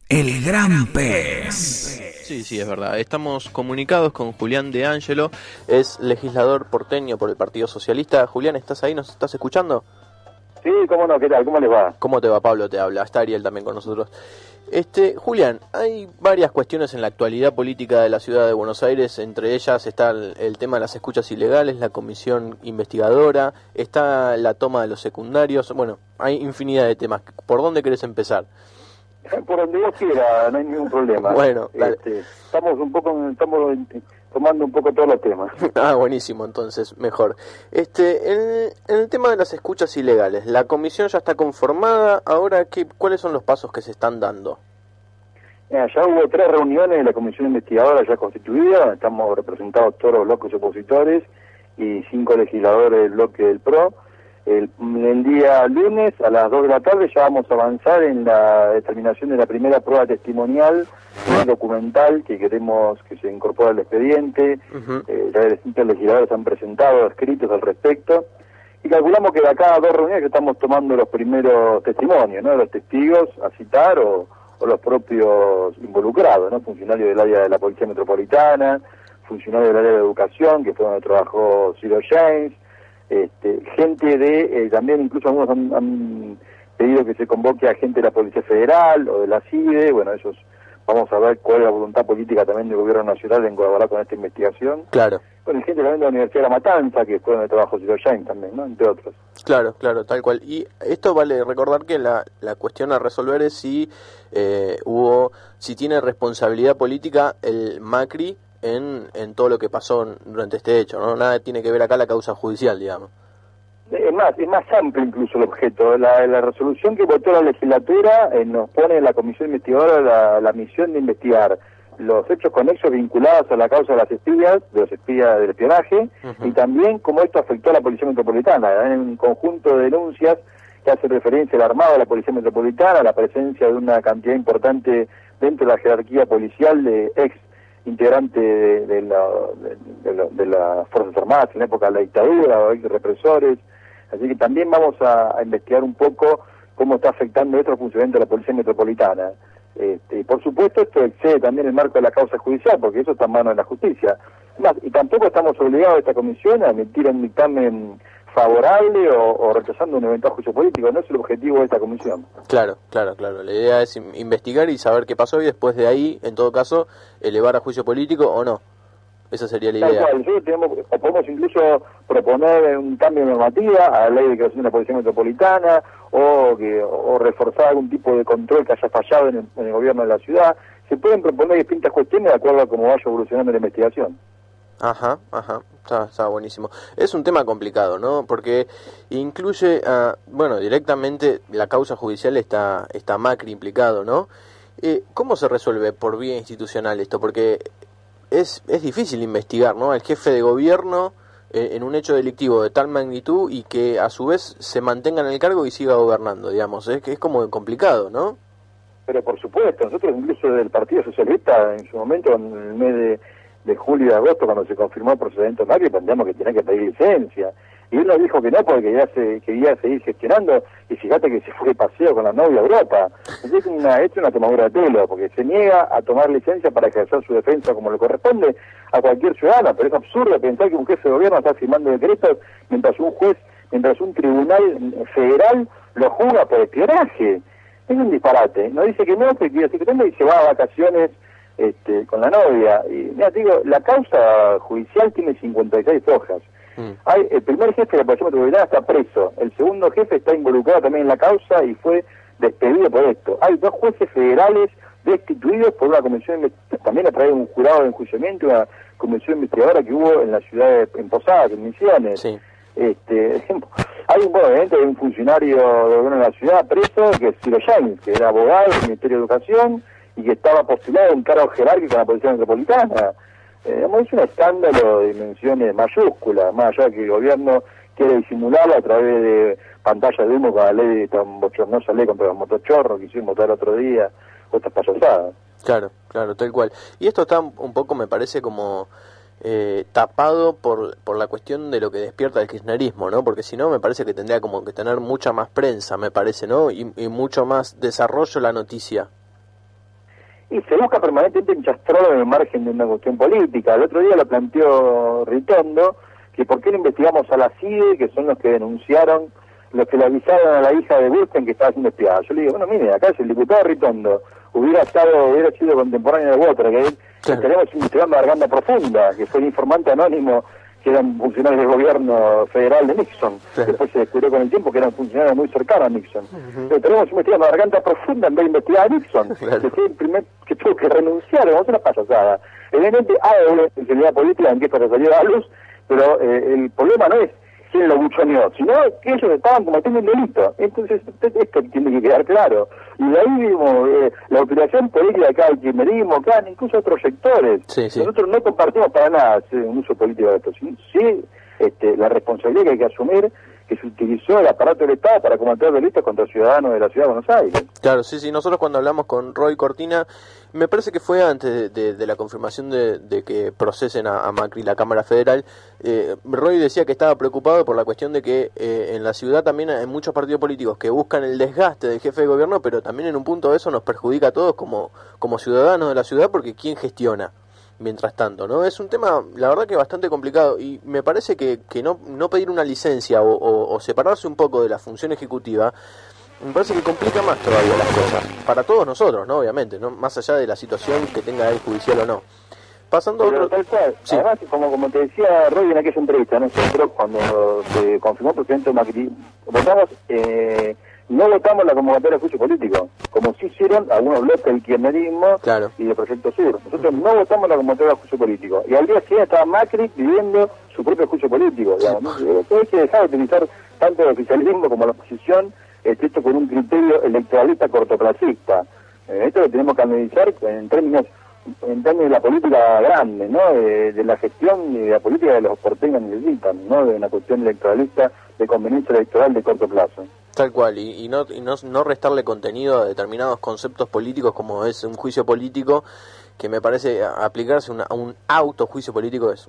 El gran pez. Sí, es verdad. Estamos comunicados con Julián De Angelo, es legislador porteño por el Partido Socialista. Julián, ¿estás ahí? ¿Nos estás escuchando? Sí, cómo no, ¿qué tal? ¿Cómo les va? ¿Cómo te va, Pablo? Te habla. Está Ariel también con nosotros. Julián, hay varias cuestiones en la actualidad política de la ciudad de Buenos Aires, entre ellas está el tema de las escuchas ilegales, la comisión investigadora, está la toma de los secundarios, bueno, hay infinidad de temas. ¿Por dónde querés empezar? Por donde vos quieras, no hay ningún problema. Bueno, dale. Estamos tomando un poco todos los temas. Buenísimo, entonces, mejor. En el tema de las escuchas ilegales, la comisión ya está conformada, ahora, ¿cuáles son los pasos que se están dando? Ya hubo 3 reuniones de la comisión investigadora ya constituida, estamos representados todos los bloques opositores y 5 legisladores del bloque del PRO. El día lunes a las 2 de la tarde ya vamos a avanzar en la determinación de la primera prueba testimonial, documental que queremos que se incorpore al expediente. Ya distintos legisladores han presentado escritos al respecto y calculamos que de acá a 2 reuniones que estamos tomando los primeros testimonios, ¿no? Los testigos a citar o los propios involucrados, ¿no? Funcionarios del área de la Policía Metropolitana, funcionarios del área de Educación, que fue donde trabajó Ciro James, gente de, también incluso algunos han pedido que se convoque a gente de la Policía Federal o de la CIDE. Bueno, ellos vamos a ver cuál es la voluntad política también del Gobierno Nacional en colaborar con esta investigación. Claro. Bueno, gente también de la Universidad de La Matanza, que fue donde trabajó Ciro James también, ¿no? Entre otros. Claro, tal cual. Y esto vale recordar que la cuestión a resolver es si tiene responsabilidad política el Macri en todo lo que pasó durante este hecho, ¿no? Nada tiene que ver acá la causa judicial, digamos. Es más amplio incluso el objeto. La resolución que votó la legislatura nos pone en la comisión investigadora la misión de investigar los hechos conexos vinculados a la causa de los espías del espionaje, y también cómo esto afectó a la Policía Metropolitana, en un conjunto de denuncias que hace referencia al armado de la Policía Metropolitana, a la presencia de una cantidad importante dentro de la jerarquía policial de ex integrante de las Fuerzas Armadas en la época de la dictadura o ex represores. Así que también vamos a investigar un poco cómo está afectando esto al funcionamiento de la Policía Metropolitana. Y por supuesto esto excede también el marco de la causa judicial, porque eso está en manos de la justicia. Y tampoco estamos obligados a esta comisión a emitir un dictamen favorable o rechazando un eventual juicio político. No es el objetivo de esta comisión. Claro. La idea es investigar y saber qué pasó y después de ahí, en todo caso, elevar a juicio político o no. Esa sería la idea. Nosotros podemos incluso proponer un cambio de normativa a la ley de creación de la Policía Metropolitana o reforzar algún tipo de control que haya fallado en el gobierno de la ciudad. Se pueden proponer distintas cuestiones de acuerdo a cómo vaya evolucionando la investigación. Ajá, está buenísimo. Es un tema complicado, ¿no? Porque incluye, directamente la causa judicial está Macri implicado, ¿no? ¿Cómo se resuelve por vía institucional esto? Porque es difícil investigar, ¿no? El jefe de gobierno en un hecho delictivo de tal magnitud y que a su vez se mantenga en el cargo y siga gobernando, digamos. Es como complicado, ¿no? Pero por supuesto, nosotros incluso del Partido Socialista en su momento, en el mes de julio y de agosto, cuando se confirmó el procedimiento Macri, planteamos que tenía que pedir licencia. Y uno dijo que no, porque quería seguir gestionando, y fíjate que se fue de paseo con la novia a Europa. Entonces es una tomadura de pelo, porque se niega a tomar licencia para ejercer su defensa como le corresponde a cualquier ciudadano. Pero es absurdo pensar que un jefe de gobierno está firmando decretos mientras un tribunal federal lo juzga por espionaje. Es un disparate. No dice que no, que quiere decir que no, y se va a vacaciones con la novia. Y mira, te digo, la causa judicial tiene 56 hojas. El primer jefe de la Policía Metropolitana está preso, el segundo jefe está involucrado también en la causa y fue despedido por esto. Hay 2 jueces federales destituidos por una comisión, también a través de un jurado de enjuiciamiento, una comisión investigadora que hubo en la ciudad en Posadas, en Misiones. Sí. Obviamente hay un funcionario de gobierno de la ciudad preso, que es Ciro James, que era abogado del Ministerio de Educación y que estaba postulado en un cargo jerárquico en la Policía Metropolitana. Es un escándalo de dimensiones mayúsculas, más allá de que el gobierno quiere disimularlo a través de pantallas de humo con la ley, tan bochornosa ley contra los motochorros que hicieron votar otro día, otras payasadas. Claro, tal cual. Y esto está un poco, me parece, como tapado por la cuestión de lo que despierta el kirchnerismo, ¿no? Porque si no, me parece que tendría como que tener mucha más prensa, me parece, ¿no? Y mucho más desarrollo la noticia. y se busca permanentemente enchastrarlo en el margen de una cuestión política. El otro día lo planteó Ritondo, que por qué no investigamos a la CIDE, que son los que denunciaron, los que le avisaron a la hija de Bursten que estaba siendo espiada. Yo le digo, bueno, mire, acá si el diputado Ritondo hubiera sido contemporáneo de Watergate, estaríamos investigando a Garganta Profunda, que fue el informante anónimo, que eran funcionarios del gobierno federal de Nixon. Claro. Después se descubrió con el tiempo que eran funcionarios muy cercanos a Nixon. Pero tenemos investigando a Garganta Profunda en vez de investigar a Nixon, claro. Que fue el primer que tuvo que renunciar, vamos a una payasada. Evidentemente hay una sensibilidad política en que esto salió a la luz, pero el problema no es quién lo buchoneó, sino que ellos estaban cometiendo un delito. Entonces esto tiene que quedar claro. Y de ahí vimos la utilización política acá, el kirchnerismo, acá, incluso otros sectores. Sí, sí. Nosotros no compartimos para nada un uso político de esto. Sí, la responsabilidad que hay que asumir, que se utilizó el aparato del Estado para cometer delitos contra ciudadanos de la Ciudad de Buenos Aires. Claro, sí, nosotros cuando hablamos con Roy Cortina, me parece que fue antes de la confirmación de que procesen a Macri la Cámara Federal, Roy decía que estaba preocupado por la cuestión de que en la ciudad también hay muchos partidos políticos que buscan el desgaste del jefe de gobierno, pero también en un punto eso nos perjudica a todos como ciudadanos de la ciudad, porque ¿quién gestiona? Mientras tanto, ¿no? Es un tema, la verdad que bastante complicado, y me parece que no pedir una licencia o separarse un poco de la función ejecutiva, me parece que complica más todavía las cosas, para todos nosotros, ¿no? Obviamente, ¿no? Más allá de la situación que tenga el judicial o no. Pasando a otro... Sí. Además, como te decía Roy en aquella entrevista, nosotros cuando se confirmó el presidente Macri, no votamos la convocatoria de juicio político, como sí hicieron algunos bloques del kirchnerismo, claro, y del Proyecto Sur. Nosotros no votamos la convocatoria de juicio político. Y al día siguiente estaba Macri pidiendo su propio juicio político. Digamos. Hay que dejar de utilizar tanto el oficialismo como la oposición, esto con un criterio electoralista cortoplacista. Esto lo tenemos que analizar en términos de la política grande, ¿no? De la gestión y de la política de los porteños necesitan, no de una cuestión electoralista de conveniencia electoral de corto plazo. Tal cual, y no restarle contenido a determinados conceptos políticos como es un juicio político, que me parece aplicarse a un autojuicio político es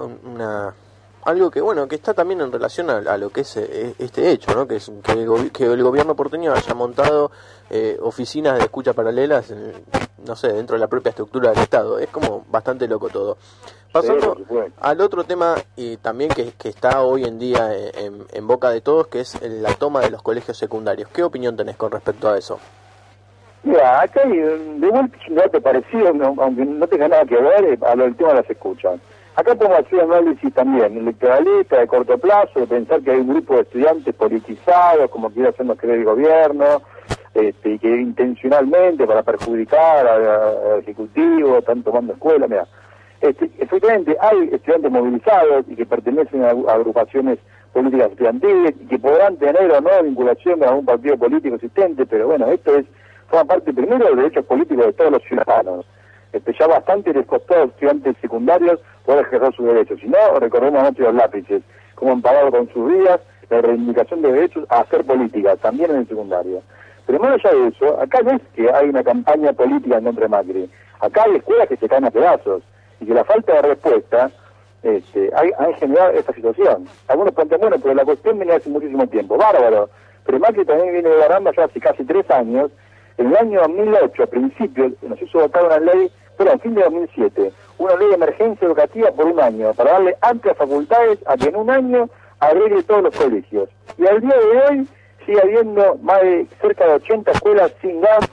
algo que está también en relación a lo que es este hecho, ¿no? Que el gobierno porteño haya montado oficinas de escucha paralelas, dentro de la propia estructura del Estado. Es como bastante loco todo. Pasando al otro tema también que está hoy en día en boca de todos, que es la toma de los colegios secundarios. ¿Qué opinión tenés con respecto a eso? Mira, acá hay de vuelta un dato parecido, aunque no tenga nada que ver, a lo del tema de las escuchas. Acá podemos hacer un análisis también electoralista, de corto plazo, de pensar que hay un grupo de estudiantes politizados, como quiere hacernos creer el gobierno, y que intencionalmente para perjudicar al Ejecutivo, están tomando escuelas. Mira, efectivamente hay estudiantes movilizados y que pertenecen a agrupaciones políticas estudiantiles y que podrán tener o no vinculación a un partido político existente, pero bueno, esto forma parte primero de los derechos políticos de todos los ciudadanos. Ya bastante les costó a los estudiantes secundarios poder ejercer sus derechos. Si no, recordemos anoche los lápices, como han pagado con sus vidas la reivindicación de derechos a hacer política, también en el secundario. Pero más allá de eso, acá no es que hay una campaña política en contra de Macri. Acá hay escuelas que se caen a pedazos y que la falta de respuesta ha generado esta situación. Algunos plantean, bueno, pero la cuestión viene hace muchísimo tiempo. Bárbaro. Pero Macri también viene gobernando ya hace casi 3 años. En el año 2008, a principios, nos hizo votar una ley, fin de 2007, una ley de emergencia educativa por 1 año, para darle amplias facultades a que en 1 año arregle todos los colegios. Y al día de hoy sigue habiendo más de cerca de 80 escuelas sin gas,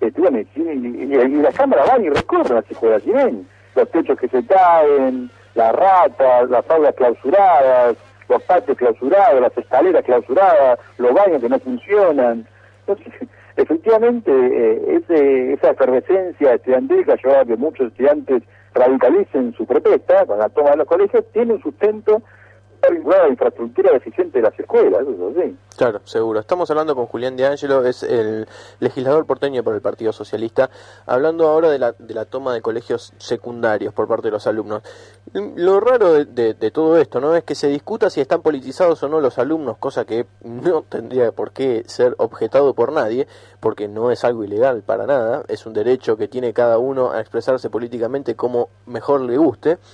y las cámaras van y recorren las escuelas, y ven los techos que se caen, las ratas, las aulas clausuradas, los patios clausurados, las escaleras clausuradas, los baños que no funcionan. Entonces, efectivamente, esa efervescencia estudiantil que ha llevado a que muchos estudiantes radicalicen su protesta con la toma de los colegios tiene un sustento vinculado a la infraestructura deficiente de las escuelas, eso sí. Claro, seguro. Estamos hablando con Julián De Angelo, es el legislador porteño por el Partido Socialista, hablando ahora de la toma de colegios secundarios por parte de los alumnos. Lo raro de todo esto, ¿no?, es que se discuta si están politizados o no los alumnos, cosa que no tendría por qué ser objetado por nadie, porque no es algo ilegal para nada, es un derecho que tiene cada uno a expresarse políticamente como mejor le guste.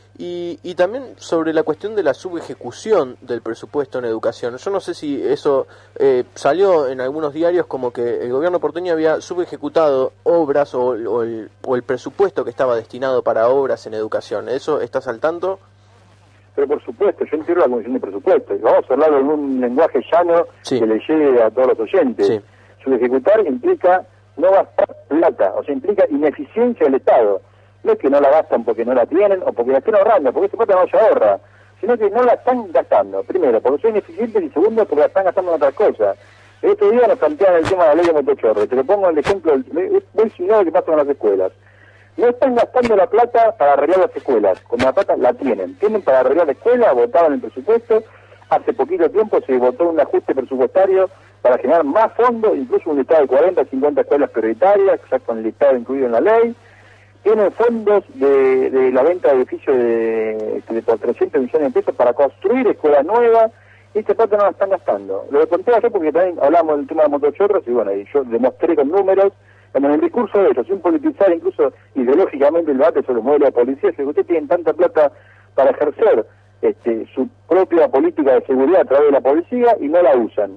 Y también sobre la cuestión de la subejecución del presupuesto en educación. Yo no sé si eso salió en algunos diarios como que el gobierno porteño había subejecutado obras o el presupuesto que estaba destinado para obras en educación. ¿Eso estás al tanto? Pero por supuesto, yo entiendo la Comisión de Presupuesto. Y vamos a hablarlo en un lenguaje llano que le llegue a todos los oyentes. Sí. Subejecutar implica no gastar plata, o sea, implica ineficiencia del Estado. No es que no la gastan porque no la tienen o porque la estén ahorrando, porque esa plata no se ahorra, sino que no la están gastando. Primero, porque son ineficientes, y segundo, porque la están gastando en otras cosas. El otro día nos plantean el tema de la ley de motochorro. Te lo pongo el ejemplo, muy similar a lo que pasa con las escuelas. No están gastando la plata para arreglar las escuelas, cuando la plata la tienen. Tienen para arreglar la escuela, votaban el presupuesto. Hace poquito tiempo se votó un ajuste presupuestario para generar más fondos, incluso un listado de 40, 50 escuelas prioritarias, ya con el listado incluido en la ley. Tienen fondos de la venta de edificios de por 300 millones de pesos para construir escuelas nuevas, y esta plata no la están gastando. Lo conté ayer porque también hablamos del tema de motochorros, y bueno, y yo demostré con números, en el discurso de ellos, sin politizar incluso ideológicamente el debate sobre el modelo de policía, si ustedes tienen tanta plata para ejercer su propia política de seguridad a través de la policía y no la usan.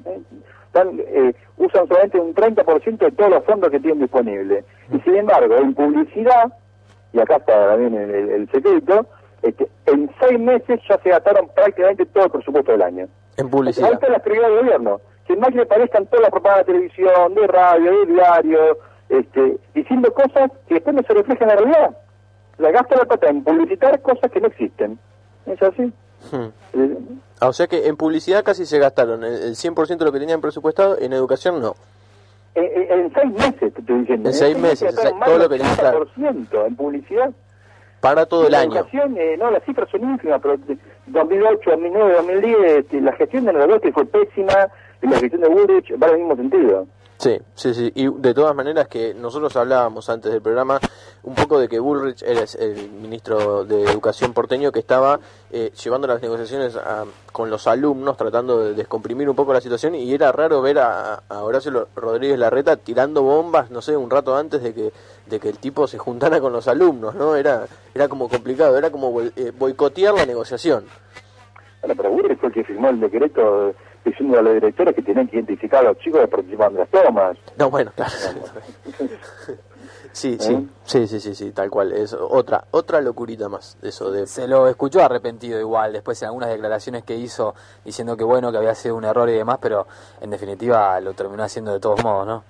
Usan solamente un 30% de todos los fondos que tienen disponibles. Y sin embargo, en publicidad, y acá está también el secreto, en 6 meses ya se gastaron prácticamente todo el presupuesto del año. En publicidad. Ahí está la prioridad del gobierno. Que más que aparezcan todas las propagandas de televisión, de radio, de diario, diciendo cosas que después no se reflejan en la realidad. La gasta la plata en publicitar cosas que no existen. ¿Es así? O sea que en publicidad casi se gastaron el 100% de lo que tenían presupuestado, en educación no. En 6 meses, te estoy diciendo. En 6 meses, todo lo que tenían claro. En publicidad. Para todo el año. Educación, no, las cifras son ínfimas, pero 2008, 2009, 2010, la gestión de Noroeste fue pésima, y la gestión de Bullrich va en el mismo sentido. Sí, y de todas maneras que nosotros hablábamos antes del programa un poco de que Bullrich era el ministro de Educación porteño que estaba llevando las negociaciones con los alumnos, tratando de descomprimir un poco la situación, y era raro ver a Horacio Rodríguez Larreta tirando bombas, no sé, un rato antes de que el tipo se juntara con los alumnos, ¿no? Era como complicado, era como boicotear la negociación. Bueno, pero Bullrich fue el que firmó el decreto diciendo a los directores que tenían que identificar a los chicos que participaban de las tomas. No, bueno, claro. Sí, tal cual. Es otra locurita más, eso de... Se lo escuchó arrepentido igual, después en algunas declaraciones que hizo, diciendo que bueno, que había sido un error y demás, pero en definitiva lo terminó haciendo de todos modos, ¿no?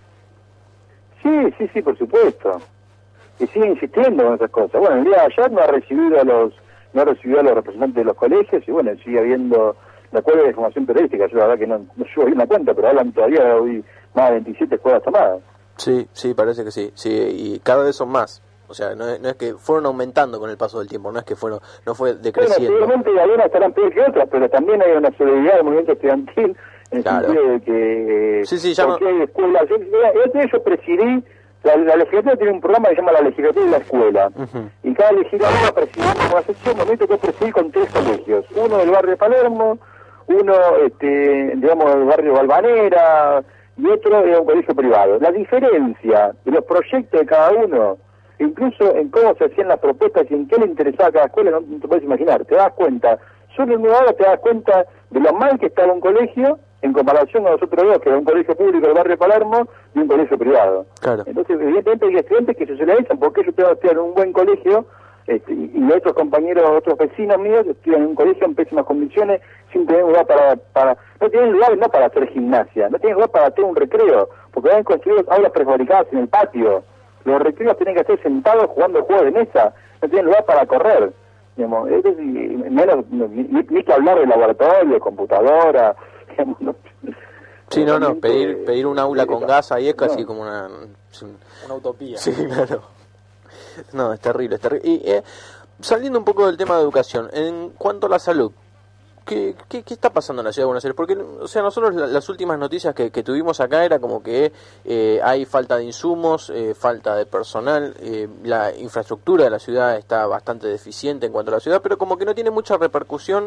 Sí, por supuesto. Y sigue insistiendo con esas cosas. Bueno, el día de ayer no ha recibido a los representantes de los colegios, y bueno, sigue habiendo la escuela de formación periodística. Yo la verdad que no llevo bien la cuenta, pero hablan todavía de hoy más de 27 escuelas tomadas. Sí, parece que sí, y cada vez son más. O sea, no es que fueron aumentando con el paso del tiempo, no es que no fue decreciendo. Bueno, seguramente algunas estarán peor que otras, pero también hay una solidaridad del movimiento estudiantil en el sentido de que ya no... hay escuelas. Yo presidí, la legislatura tiene un programa que se llama la legislatura de la escuela, y cada legislatura presidí como asociación, un momento que presidí con 3 colegios, uno del barrio de Palermo, uno digamos del barrio Balvanera, y otro era un colegio privado. La diferencia de los proyectos de cada uno, incluso en cómo se hacían las propuestas y en qué le interesaba a cada escuela, no te puedes imaginar. Te das cuenta, solo en una hora te das cuenta de lo mal que estaba un colegio en comparación con los otros dos, que era un colegio público del barrio de Palermo y un colegio privado. Claro. Entonces, evidentemente hay estudiantes que se socializan porque ellos te van a estudiar en un buen colegio, y otros compañeros, otros vecinos míos estudian en un colegio en pésimas condiciones, sin tener lugar para no tienen lugar no para hacer gimnasia, no tienen lugar para hacer un recreo, porque van construidos aulas prefabricadas en el patio. Los recreos tienen que estar sentados jugando juegos de mesa, no tienen lugar para correr. Digamos, menos ni que hablar de laboratorio, computadora, digamos, ¿no? Sí, pedir un aula con gas ahí es casi como una utopía. Sí, claro. No, es terrible. Y saliendo un poco del tema de educación, en cuanto a la salud, ¿qué está pasando en la ciudad de Buenos Aires? Porque, o sea, nosotros las últimas noticias que tuvimos acá era como que hay falta de insumos, falta de personal, la infraestructura de la ciudad está bastante deficiente en cuanto a la ciudad, pero como que no tiene mucha repercusión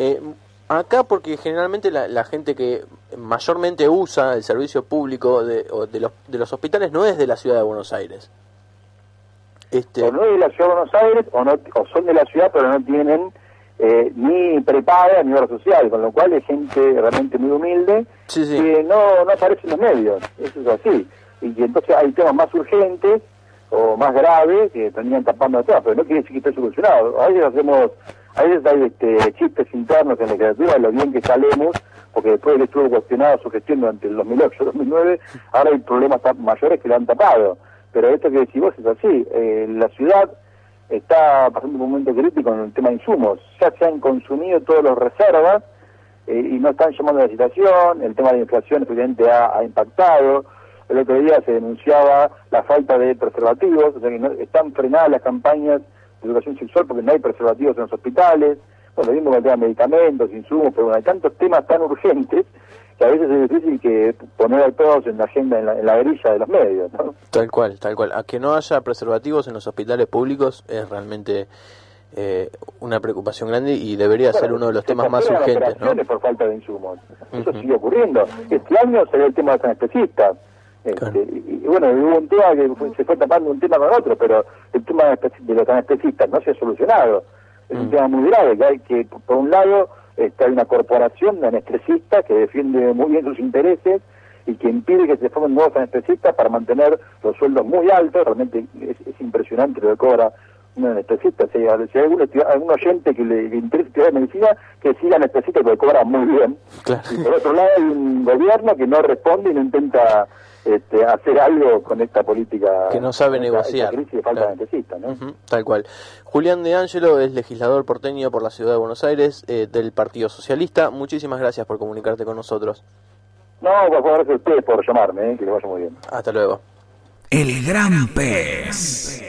acá, porque generalmente la gente que mayormente usa el servicio público de los hospitales no es de la ciudad de Buenos Aires. O no es de la ciudad de Buenos Aires, o son de la ciudad, pero no tienen ni prepaga ni obra social, con lo cual es gente realmente muy humilde que no aparece en los medios. Eso es así. Y que entonces hay temas más urgentes o más graves que terminan tapando atrás, pero no quiere decir que esté solucionado. A veces hay chistes internos en la literatura de lo bien que salemos, porque después él estuvo cuestionado su gestión durante el 2008-2009, ahora hay problemas mayores que lo han tapado. Pero esto que decís vos es así. La ciudad está pasando un momento crítico en el tema de insumos. Ya se han consumido todas las reservas y no están llamando a la licitación. El tema de la inflación efectivamente ha impactado. El otro día se denunciaba la falta de preservativos, o sea que están frenadas las campañas de educación sexual porque no hay preservativos en los hospitales. Bueno, lo mismo con el tema de medicamentos, insumos, pero bueno, hay tantos temas tan urgentes que a veces es difícil que poner a todos en la agenda, en la grilla de los medios, ¿no? Tal cual. A que no haya preservativos en los hospitales públicos es realmente una preocupación grande y debería ser uno de los temas más urgentes, ¿no? Por falta de insumos. Eso sigue ocurriendo. Este año sería el tema de los anestesistas. Y bueno, hubo un tema que se fue tapando un tema con otro, pero el tema de los anestesistas no se ha solucionado. Es un tema muy grave, que hay que, por un lado, hay una corporación de anestesistas que defiende muy bien sus intereses y que impide que se formen nuevos anestesistas para mantener los sueldos muy altos. Realmente es impresionante lo que cobra un anestesista. Si hay algún oyente que le interesa estudiar medicina, que siga anestesista porque cobra muy bien. Claro. Y por otro lado hay un gobierno que no responde y no intenta hacer algo con esta política, que no sabe negociar, crisis de falta de anestesistas, ¿no? Tal cual. Julián De Ángelo es legislador porteño por la ciudad de Buenos Aires, del Partido Socialista. Muchísimas gracias por comunicarte con nosotros. No, por favor, gracias a ustedes por llamarme, que les vaya muy bien. Hasta luego. El Gran Pez.